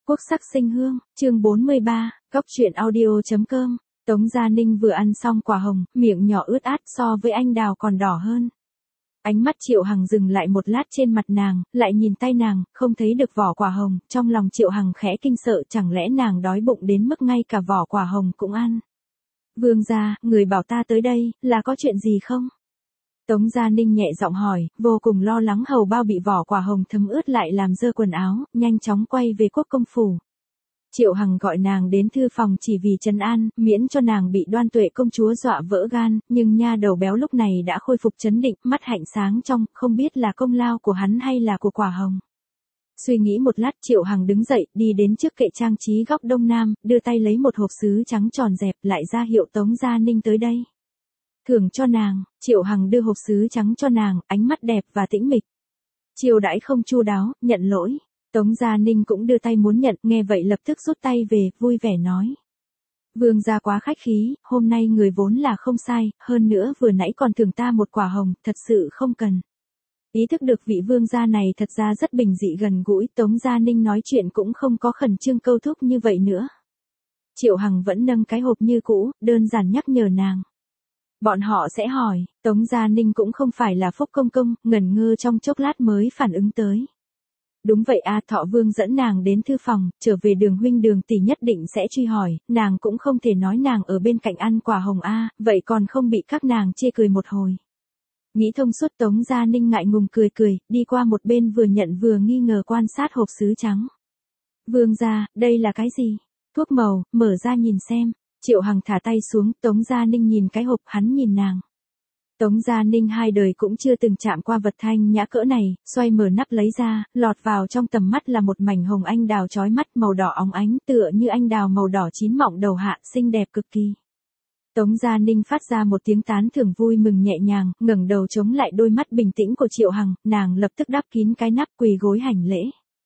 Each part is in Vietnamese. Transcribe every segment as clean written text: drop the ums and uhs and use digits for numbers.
Quốc sắc sinh hương, chương 43, Góc truyện audio.com. Tống Gia Ninh vừa ăn xong quả hồng, miệng nhỏ ướt át so với anh đào còn đỏ hơn. Ánh mắt Triệu Hằng dừng lại một lát trên mặt nàng, lại nhìn tay nàng, không thấy được vỏ quả hồng, trong lòng Triệu Hằng khẽ kinh sợ, chẳng lẽ nàng đói bụng đến mức ngay cả vỏ quả hồng cũng ăn. Vương gia, người bảo ta tới đây, là có chuyện gì không? Tống Gia Ninh nhẹ giọng hỏi, vô cùng lo lắng hầu bao bị vỏ quả hồng thấm ướt lại làm dơ quần áo, nhanh chóng quay về Quốc công phủ. Triệu Hằng gọi nàng đến thư phòng chỉ vì trấn an, miễn cho nàng bị Đoan Tuệ công chúa dọa vỡ gan, nhưng nha đầu béo lúc này đã khôi phục trấn định, mắt hạnh sáng trong, không biết là công lao của hắn hay là của quả hồng. Suy nghĩ một lát, Triệu Hằng đứng dậy, đi đến trước kệ trang trí góc đông nam, đưa tay lấy một hộp sứ trắng tròn dẹp, lại ra hiệu Tống Gia Ninh tới đây. Thưởng cho nàng, Triệu Hằng đưa hộp sứ trắng cho nàng, ánh mắt đẹp và tĩnh mịch. Chiêu đãi không chu đáo, nhận lỗi. Tống Gia Ninh cũng đưa tay muốn nhận, nghe vậy lập tức rút tay về, vui vẻ nói. Vương gia quá khách khí, hôm nay người vốn là không sai, hơn nữa vừa nãy còn thưởng ta một quả hồng, thật sự không cần. Ý thức được vị vương gia này thật ra rất bình dị gần gũi, Tống Gia Ninh nói chuyện cũng không có khẩn trương câu thúc như vậy nữa. Triệu Hằng vẫn nâng cái hộp như cũ, đơn giản nhắc nhở nàng. Bọn họ sẽ hỏi, Tống Gia Ninh cũng không phải là Phúc Công Công, ngẩn ngơ trong chốc lát mới phản ứng tới. Đúng vậy a, Thọ Vương dẫn nàng đến thư phòng, trở về Đường huynh Đường tỷ nhất định sẽ truy hỏi, nàng cũng không thể nói nàng ở bên cạnh ăn quả hồng a, vậy còn không bị các nàng chê cười một hồi. Nghĩ thông suốt, Tống Gia Ninh ngại ngùng cười cười, đi qua một bên vừa nhận vừa nghi ngờ quan sát hộp sứ trắng. Vương gia, đây là cái gì? Thuốc màu, mở ra nhìn xem. Triệu Hằng thả tay xuống, Tống Gia Ninh nhìn cái hộp, hắn nhìn nàng. Tống Gia Ninh hai đời cũng chưa từng chạm qua vật thanh nhã cỡ này, xoay mở nắp lấy ra, lọt vào trong tầm mắt là một mảnh hồng anh đào chói mắt màu đỏ óng ánh tựa như anh đào màu đỏ chín mọng đầu hạ, xinh đẹp cực kỳ. Tống Gia Ninh phát ra một tiếng tán thưởng vui mừng nhẹ nhàng, ngẩng đầu chống lại đôi mắt bình tĩnh của Triệu Hằng, nàng lập tức đắp kín cái nắp quỳ gối hành lễ.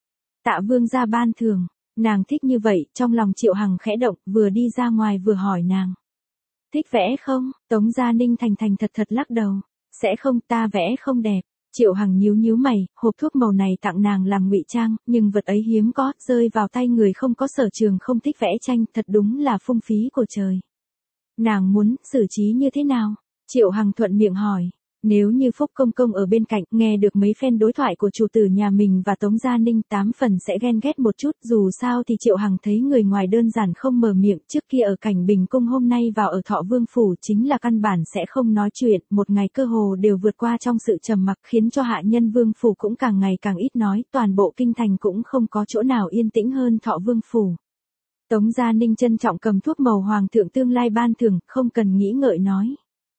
Tạ vương gia ban thưởng. Nàng thích như vậy, trong lòng Triệu Hằng khẽ động, vừa đi ra ngoài vừa hỏi nàng. Thích vẽ không? Tống Gia Ninh thành thành thật thật lắc đầu. Sẽ không, ta vẽ không đẹp. Triệu Hằng nhíu nhíu mày, hộp thuốc màu này tặng nàng làm ngụy trang, nhưng vật ấy hiếm có, rơi vào tay người không có sở trường không thích vẽ tranh, thật đúng là phung phí của trời. Nàng muốn, xử trí như thế nào? Triệu Hằng thuận miệng hỏi. Nếu như Phúc Công Công ở bên cạnh, nghe được mấy phen đối thoại của chủ tử nhà mình và Tống Gia Ninh 8 phần sẽ ghen ghét một chút, dù sao thì Triệu Hằng thấy người ngoài đơn giản không mở miệng, trước kia ở Cảnh Bình Cung hôm nay vào ở Thọ Vương Phủ chính là căn bản sẽ không nói chuyện, một ngày cơ hồ đều vượt qua trong sự trầm mặc khiến cho hạ nhân Vương Phủ cũng càng ngày càng ít nói, toàn bộ kinh thành cũng không có chỗ nào yên tĩnh hơn Thọ Vương Phủ. Tống Gia Ninh trân trọng cầm thuốc màu hoàng thượng tương lai ban thưởng, không cần nghĩ ngợi nói.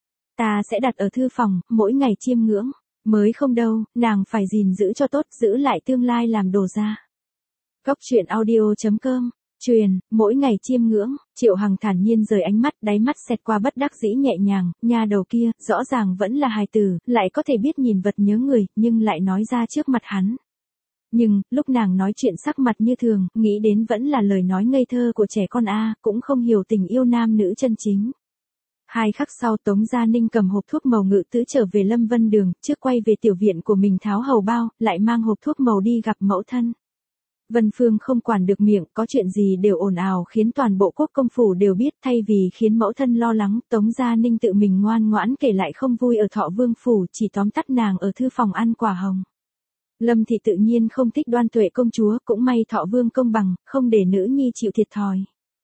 Ta sẽ đặt ở thư phòng, mỗi ngày chiêm ngưỡng. Mới không đâu, nàng phải gìn giữ cho tốt, giữ lại tương lai làm đồ ra. Góc truyện audio.com, truyền, mỗi ngày chiêm ngưỡng. Triệu Hằng thản nhiên rời ánh mắt, đáy mắt xẹt qua bất đắc dĩ nhẹ nhàng, nha đầu kia, rõ ràng vẫn là hài tử, lại có thể biết nhìn vật nhớ người, nhưng lại nói ra trước mặt hắn. Nhưng, lúc nàng nói chuyện sắc mặt như thường, nghĩ đến vẫn là lời nói ngây thơ của trẻ con a, cũng không hiểu tình yêu nam nữ chân chính. 2 khắc sau, Tống Gia Ninh cầm hộp thuốc màu ngự tứ trở về Lâm Vân Đường, trước quay về tiểu viện của mình tháo hầu bao, lại mang hộp thuốc màu đi gặp mẫu thân. Vân Phương không quản được miệng, có chuyện gì đều ồn ào khiến toàn bộ Quốc công phủ đều biết, thay vì khiến mẫu thân lo lắng, Tống Gia Ninh tự mình ngoan ngoãn kể lại không vui ở Thọ Vương Phủ, chỉ tóm tắt nàng ở thư phòng ăn quả hồng. Lâm thị tự nhiên không thích Đoan Tuệ công chúa, cũng may Thọ Vương công bằng, không để nữ nhi chịu thiệt thòi.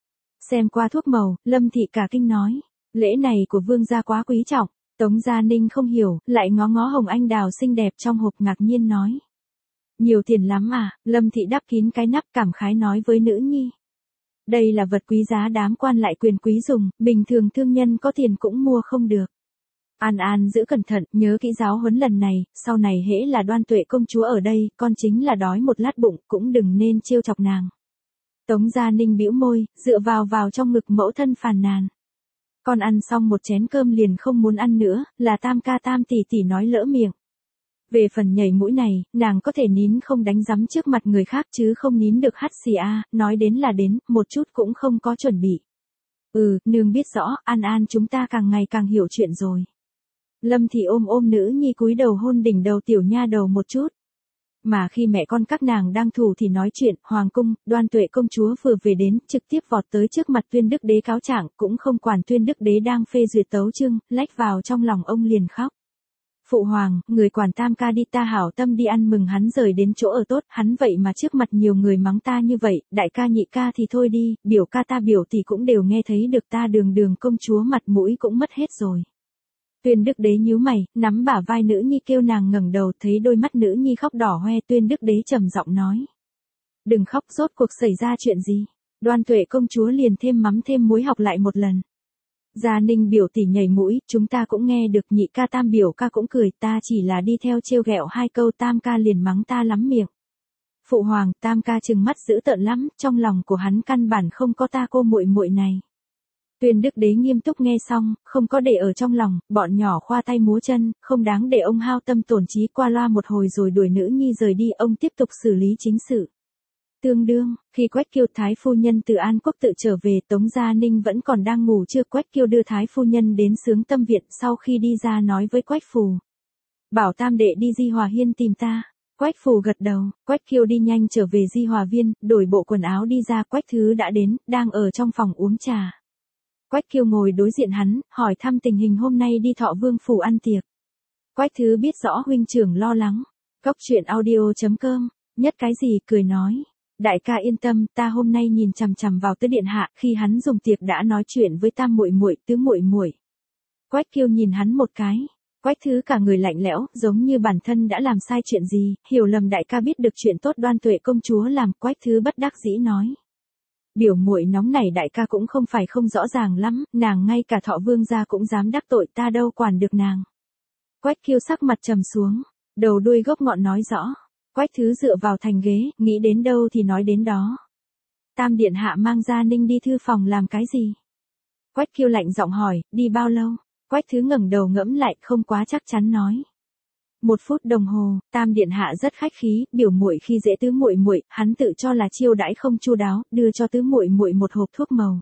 Xem qua thuốc màu, Lâm thị cả kinh nói. Lễ này của vương gia quá quý trọng. Tống Gia Ninh không hiểu, lại ngó ngó hồng anh đào xinh đẹp trong hộp ngạc nhiên nói. Nhiều tiền lắm à, Lâm thị đắp kín cái nắp cảm khái nói với nữ nhi. Đây là vật quý giá đám quan lại quyền quý dùng, bình thường thương nhân có tiền cũng mua không được. An An giữ cẩn thận, nhớ kỹ giáo huấn lần này, sau này hễ là Đoan Tuệ công chúa ở đây, con chính là đói một lát bụng, cũng đừng nên trêu chọc nàng. Tống Gia Ninh bĩu môi, dựa vào trong ngực mẫu thân phàn nàn. Con ăn xong một chén cơm liền không muốn ăn nữa, là Tam ca Tam tỷ tỷ nói lỡ miệng. Về phần nhảy mũi này, nàng có thể nín không đánh rắm trước mặt người khác chứ không nín được hắt xì a, nói đến là đến, một chút cũng không có chuẩn bị. Nương biết rõ, An An chúng ta càng ngày càng hiểu chuyện rồi. Lâm thị ôm nữ nhi cúi đầu hôn đỉnh đầu tiểu nha đầu một chút. Mà khi mẹ con các nàng đang thủ thì nói chuyện, hoàng cung, Đoan Tuệ công chúa vừa về đến, trực tiếp vọt tới trước mặt Tuyên Đức Đế cáo trạng, cũng không quản Tuyên Đức Đế đang phê duyệt tấu chương, lách vào trong lòng ông liền khóc. Phụ hoàng, người quản tam ca đi, ta hảo tâm đi ăn mừng hắn rời đến chỗ ở tốt, hắn vậy mà trước mặt nhiều người mắng ta như vậy, đại ca nhị ca thì thôi đi, biểu ca ta biểu thì cũng đều nghe thấy được, ta đường công chúa mặt mũi cũng mất hết rồi. Tuyên Đức Đế nhíu mày, nắm bả vai nữ nhi kêu nàng ngẩng đầu, thấy đôi mắt nữ nhi khóc đỏ hoe, Tuyên Đức Đế trầm giọng nói. Đừng khóc, rốt cuộc xảy ra chuyện gì? Đoan Tuệ công chúa liền thêm mắm thêm muối học lại một lần. Gia Ninh biểu tỷ nhảy mũi, chúng ta cũng nghe được, nhị ca tam biểu ca cũng cười, ta chỉ là đi theo trêu ghẹo hai câu, tam ca liền mắng ta lắm miệng. Phụ hoàng, tam ca trừng mắt dữ tợn lắm, trong lòng của hắn căn bản không có ta cô muội muội này. Tuyên Đức Đế nghiêm túc nghe xong, không có để ở trong lòng, bọn nhỏ khoa tay múa chân, không đáng để ông hao tâm tổn trí, qua loa một hồi rồi đuổi nữ nhi rời đi, ông tiếp tục xử lý chính sự. Tương đương, khi Quách Kiêu thái phu nhân từ An Quốc tự trở về, Tống Gia Ninh vẫn còn đang ngủ trưa, Quách Kiêu đưa thái phu nhân đến Xướng Tâm Viện, sau khi đi ra nói với Quách Phù. Bảo tam đệ đi Di Hòa Hiên tìm ta. Quách Phù gật đầu, Quách Kiêu đi nhanh trở về Di Hòa Viên, đổi bộ quần áo đi ra, Quách Thứ đã đến, đang ở trong phòng uống trà. Quách Kiêu ngồi đối diện hắn, hỏi thăm tình hình hôm nay đi Thọ Vương phủ ăn tiệc. Quách Thứ biết rõ huynh trưởng lo lắng. Cốc truyện audio.com, nhất cái gì, cười nói. Đại ca yên tâm, ta hôm nay nhìn chằm chằm vào Tứ điện hạ, khi hắn dùng tiệc đã nói chuyện với tam muội muội, Tứ muội muội. Quách Kiêu nhìn hắn một cái. Quách Thứ cả người lạnh lẽo, giống như bản thân đã làm sai chuyện gì, hiểu lầm đại ca biết được chuyện tốt Đoan Tuệ công chúa làm, Quách Thứ bất đắc dĩ nói. Biểu muội nóng này đại ca cũng không phải không rõ ràng lắm, nàng ngay cả Thọ Vương gia cũng dám đắc tội, ta đâu quản được nàng. Quách Kiêu sắc mặt trầm xuống, đầu đuôi gốc ngọn nói rõ. Quách Thứ dựa vào thành ghế, nghĩ đến đâu thì nói đến đó. Tam điện hạ mang Gia Ninh đi thư phòng làm cái gì? Quách Kiêu lạnh giọng hỏi, đi bao lâu? Quách Thứ ngẩng đầu ngẫm lại, không quá chắc chắn nói. 1 phút đồng hồ, tam điện hạ rất khách khí, biểu muội khi dễ tứ muội muội, hắn tự cho là chiêu đãi không chu đáo, đưa cho tứ muội muội một hộp thuốc màu.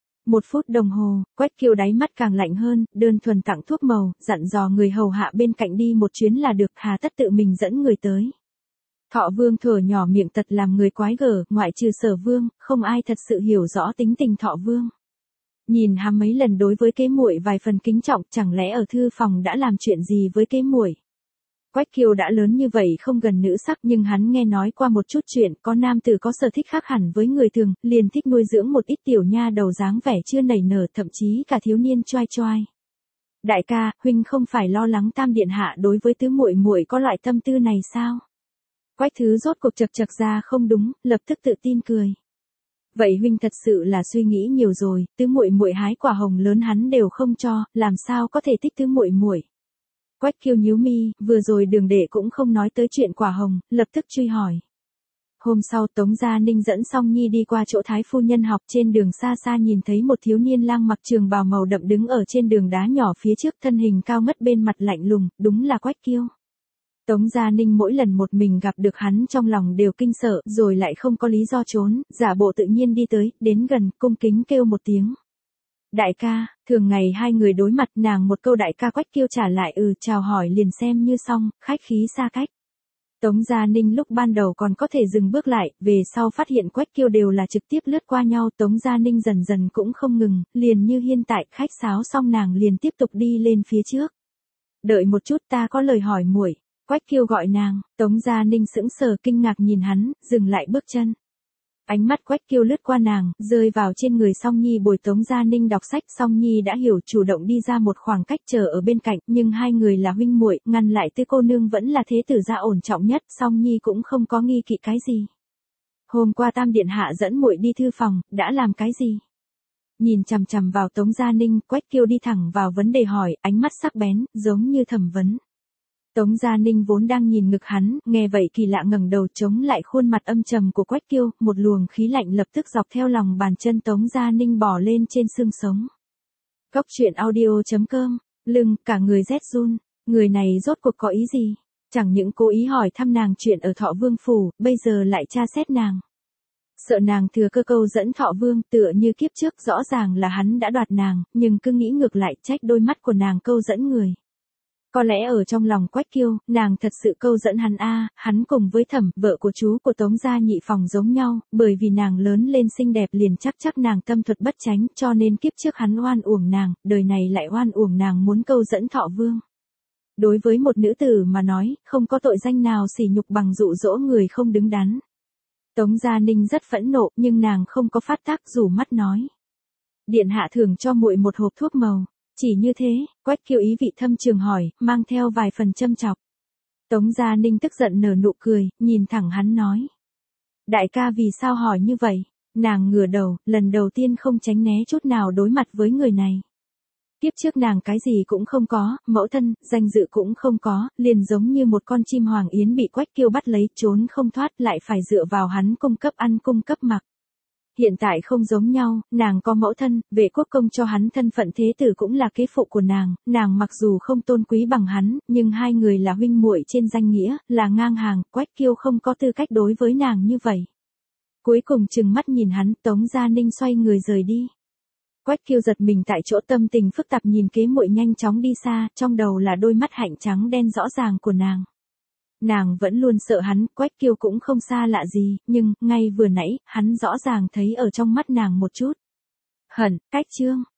1 phút đồng hồ, Quách Kiêu đáy mắt càng lạnh hơn, đơn thuần tặng thuốc màu, dặn dò người hầu hạ bên cạnh đi một chuyến là được, hà tất tự mình dẫn người tới. Thọ Vương thở nhỏ miệng tật làm người quái gở, ngoại trừ Sở Vương, không ai thật sự hiểu rõ tính tình Thọ Vương. Nhìn hắn mấy lần đối với kế muội vài phần kính trọng, chẳng lẽ ở thư phòng đã làm chuyện gì với kế muội? Quách Kiêu đã lớn như vậy không gần nữ sắc, nhưng hắn nghe nói qua một chút chuyện, có nam tử có sở thích khác hẳn với người thường, liền thích nuôi dưỡng một ít tiểu nha đầu dáng vẻ chưa nảy nở, thậm chí cả thiếu niên choai choai. Đại ca, huynh không phải lo lắng tam điện hạ đối với tứ muội muội có loại tâm tư này sao? Quách Thứ rốt cuộc chật ra không đúng, lập tức tự tin cười. Vậy huynh thật sự là suy nghĩ nhiều rồi, tứ muội muội hái quả hồng lớn hắn đều không cho, làm sao có thể thích tứ muội muội? Quách Kiêu nhíu mi, vừa rồi Đường đệ cũng không nói tới chuyện quả hồng, lập tức truy hỏi. Hôm sau Tống Gia Ninh dẫn Song Nhi đi qua chỗ thái phu nhân học, trên đường xa xa nhìn thấy một thiếu niên lang mặc trường bào màu đậm đứng ở trên đường đá nhỏ phía trước, thân hình cao ngất bên mặt lạnh lùng, đúng là Quách Kiêu. Tống Gia Ninh mỗi lần một mình gặp được hắn trong lòng đều kinh sợ, rồi lại không có lý do trốn, giả bộ tự nhiên đi tới, đến gần, cung kính kêu một tiếng. Đại ca, thường ngày hai người đối mặt, nàng một câu đại ca, Quách Kiêu trả lại chào hỏi liền xem như xong, khách khí xa cách. Tống Gia Ninh lúc ban đầu còn có thể dừng bước lại, về sau phát hiện Quách Kiêu đều là trực tiếp lướt qua nhau, Tống Gia Ninh dần dần cũng không ngừng, liền như hiện tại, khách sáo xong nàng liền tiếp tục đi lên phía trước. Đợi một chút, ta có lời hỏi muội. Quách Kiêu gọi nàng, Tống Gia Ninh sững sờ kinh ngạc nhìn hắn, dừng lại bước chân. Ánh mắt Quách Kiêu lướt qua nàng, rơi vào trên người Song Nhi bồi Tống Gia Ninh đọc sách, Song Nhi đã hiểu, chủ động đi ra một khoảng cách chờ ở bên cạnh, nhưng hai người là huynh muội, ngăn lại Tư cô nương vẫn là thế tử gia ổn trọng nhất, Song Nhi cũng không có nghi kỵ cái gì. Hôm qua tam điện hạ dẫn muội đi thư phòng, đã làm cái gì? Nhìn chằm chằm vào Tống Gia Ninh, Quách Kiêu đi thẳng vào vấn đề hỏi, ánh mắt sắc bén, giống như thẩm vấn. Tống Gia Ninh vốn đang nhìn ngực hắn, nghe vậy kỳ lạ ngẩng đầu chống lại khuôn mặt âm trầm của Quách Kiêu, một luồng khí lạnh lập tức dọc theo lòng bàn chân Tống Gia Ninh bò lên trên xương sống. Cốc truyện audio.com, lưng, cả người rét run, người này rốt cuộc có ý gì? Chẳng những cố ý hỏi thăm nàng chuyện ở Thọ Vương phủ, bây giờ lại tra xét nàng. Sợ nàng thừa cơ câu dẫn Thọ Vương, tựa như kiếp trước rõ ràng là hắn đã đoạt nàng, nhưng cứ nghĩ ngược lại, trách đôi mắt của nàng câu dẫn người. Có lẽ ở trong lòng Quách Kiêu, nàng thật sự câu dẫn hắn hắn cùng với Thẩm, vợ của chú của Tống gia nhị phòng giống nhau, bởi vì nàng lớn lên xinh đẹp liền chắc nàng tâm thuật bất chánh, cho nên kiếp trước hắn oan uổng nàng, đời này lại oan uổng nàng muốn câu dẫn Thọ Vương. Đối với một nữ tử mà nói, không có tội danh nào sỉ nhục bằng dụ dỗ người không đứng đắn. Tống Gia Ninh rất phẫn nộ, nhưng nàng không có phát tác, rủ mắt nói: "Điện hạ thưởng cho muội một hộp thuốc màu." Chỉ như thế, Quách Kiêu ý vị thâm trường hỏi, mang theo vài phần châm chọc. Tống Gia Ninh tức giận nở nụ cười, nhìn thẳng hắn nói: "Đại ca vì sao hỏi như vậy?" Nàng ngửa đầu, lần đầu tiên không tránh né chút nào đối mặt với người này. Kiếp trước nàng cái gì cũng không có, mẫu thân, danh dự cũng không có, liền giống như một con chim hoàng yến bị Quách Kiêu bắt lấy, trốn không thoát, lại phải dựa vào hắn cung cấp ăn cung cấp mặc. Hiện tại không giống nhau, nàng có mẫu thân, Vệ Quốc Công cho hắn thân phận thế tử cũng là kế phụ của nàng mặc dù không tôn quý bằng hắn, nhưng hai người là huynh muội trên danh nghĩa, là ngang hàng, Quách Kiêu không có tư cách đối với nàng như vậy. Cuối cùng trừng mắt nhìn hắn, Tống Gia Ninh xoay người rời đi. Quách Kiêu giật mình tại chỗ, tâm tình phức tạp nhìn kế muội nhanh chóng đi xa, trong đầu là đôi mắt hạnh trắng đen rõ ràng của nàng. Nàng vẫn luôn sợ hắn, Quách Kiêu cũng không xa lạ gì, nhưng, ngay vừa nãy, hắn rõ ràng thấy ở trong mắt nàng một chút hận, cách chương.